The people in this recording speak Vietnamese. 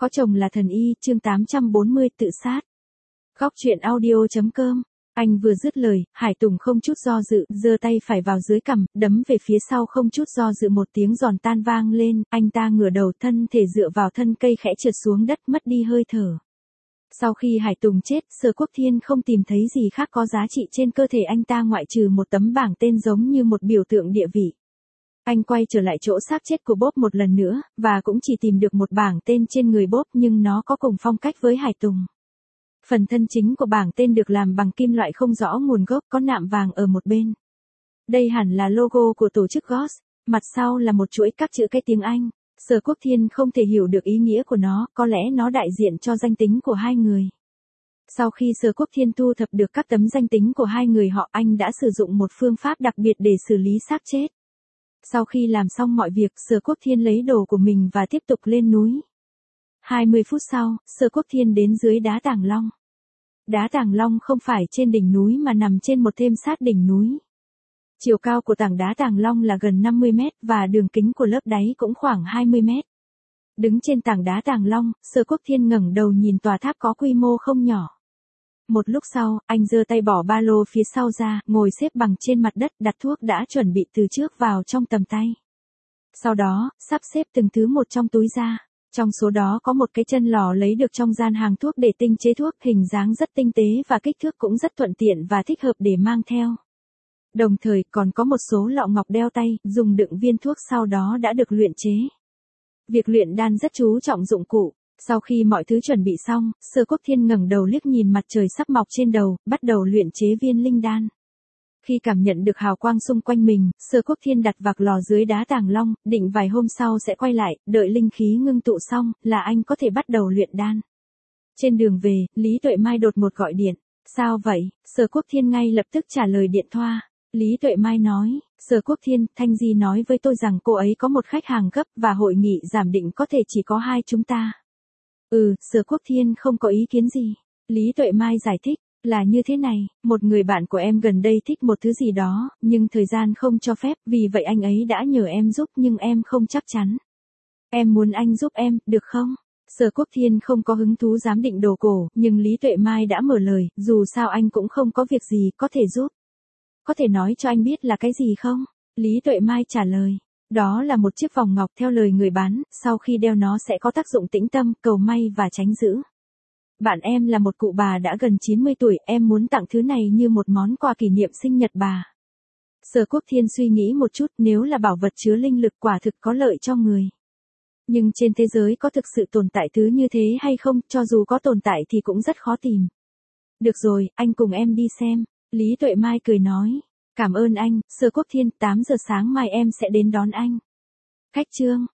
Có chồng là thần y, chương 840 tự sát. Góc truyện audio.com. Anh vừa dứt lời, Hải Tùng không chút do dự, giơ tay phải vào dưới cằm, đấm về phía sau không chút do dự, một tiếng giòn tan vang lên, anh ta ngửa đầu, thân thể dựa vào thân cây khẽ trượt xuống đất, mất đi hơi thở. Sau khi Hải Tùng chết, Sở Quốc Thiên không tìm thấy gì khác có giá trị trên cơ thể anh ta ngoại trừ một tấm bảng tên giống như một biểu tượng địa vị. Anh quay trở lại chỗ xác chết của Bob một lần nữa, và cũng chỉ tìm được một bảng tên trên người Bob, nhưng nó có cùng phong cách với Hải Tùng. Phần thân chính của bảng tên được làm bằng kim loại không rõ nguồn gốc, có nạm vàng ở một bên. Đây hẳn là logo của tổ chức Ghost, mặt sau là một chuỗi các chữ cái tiếng Anh. Sở Quốc Thiên không thể hiểu được ý nghĩa của nó, có lẽ nó đại diện cho danh tính của hai người. Sau khi Sở Quốc Thiên thu thập được các tấm danh tính của hai người họ, anh đã sử dụng một phương pháp đặc biệt để xử lý xác chết. Sau khi làm xong mọi việc, Sở Quốc Thiên lấy đồ của mình và tiếp tục lên núi. 20 phút sau, Sở Quốc Thiên đến dưới đá Tàng Long. Đá Tàng Long không phải trên đỉnh núi mà nằm trên một thêm sát đỉnh núi. Chiều cao của tảng đá Tàng Long là gần 50 mét và đường kính của lớp đáy cũng khoảng 20 mét. Đứng trên tảng đá Tàng Long, Sở Quốc Thiên ngẩng đầu nhìn tòa tháp có quy mô không nhỏ. Một lúc sau, anh giơ tay bỏ ba lô phía sau ra, ngồi xếp bằng trên mặt đất, đặt thuốc đã chuẩn bị từ trước vào trong tầm tay. Sau đó, sắp xếp từng thứ một trong túi ra. Trong số đó có một cái chân lò lấy được trong gian hàng thuốc để tinh chế thuốc, hình dáng rất tinh tế và kích thước cũng rất thuận tiện và thích hợp để mang theo. Đồng thời còn có một số lọ ngọc đeo tay, dùng đựng viên thuốc sau đó đã được luyện chế. Việc luyện đan rất chú trọng dụng cụ. Sau khi mọi thứ chuẩn bị xong, Sở Quốc Thiên ngẩng đầu liếc nhìn mặt trời sắp mọc trên đầu, bắt đầu luyện chế viên linh đan. Khi cảm nhận được hào quang xung quanh mình, Sở Quốc Thiên đặt vạc lò dưới đá Tàng Long, định vài hôm sau sẽ quay lại, đợi linh khí ngưng tụ xong, là anh có thể bắt đầu luyện đan. Trên đường về, Lý Tuệ Mai đột ngột gọi điện. Sao vậy? Sở Quốc Thiên ngay lập tức trả lời điện thoại. Lý Tuệ Mai nói, Sở Quốc Thiên, Thanh Di nói với tôi rằng cô ấy có một khách hàng gấp và hội nghị giảm định có thể chỉ có hai chúng ta. Sở Quốc Thiên không có ý kiến gì. Lý Tuệ Mai giải thích, là như thế này, một người bạn của em gần đây thích một thứ gì đó, nhưng thời gian không cho phép, vì vậy anh ấy đã nhờ em giúp nhưng em không chắc chắn. Em muốn anh giúp em, được không? Sở Quốc Thiên không có hứng thú giám định đồ cổ, nhưng Lý Tuệ Mai đã mở lời, dù sao anh cũng không có việc gì, có thể giúp. Có thể nói cho anh biết là cái gì không? Lý Tuệ Mai trả lời. Đó là một chiếc vòng ngọc, theo lời người bán, sau khi đeo nó sẽ có tác dụng tĩnh tâm, cầu may và tránh dữ. Bạn em là một cụ bà đã gần 90 tuổi, em muốn tặng thứ này như một món quà kỷ niệm sinh nhật bà. Sở Quốc Thiên suy nghĩ một chút, nếu là bảo vật chứa linh lực quả thực có lợi cho người. Nhưng trên thế giới có thực sự tồn tại thứ như thế hay không, cho dù có tồn tại thì cũng rất khó tìm. Được rồi, anh cùng em đi xem. Lý Tuệ Mai cười nói. Cảm ơn anh, Sở Quốc Thiên, 8 giờ sáng mai em sẽ đến đón anh. Khách trương.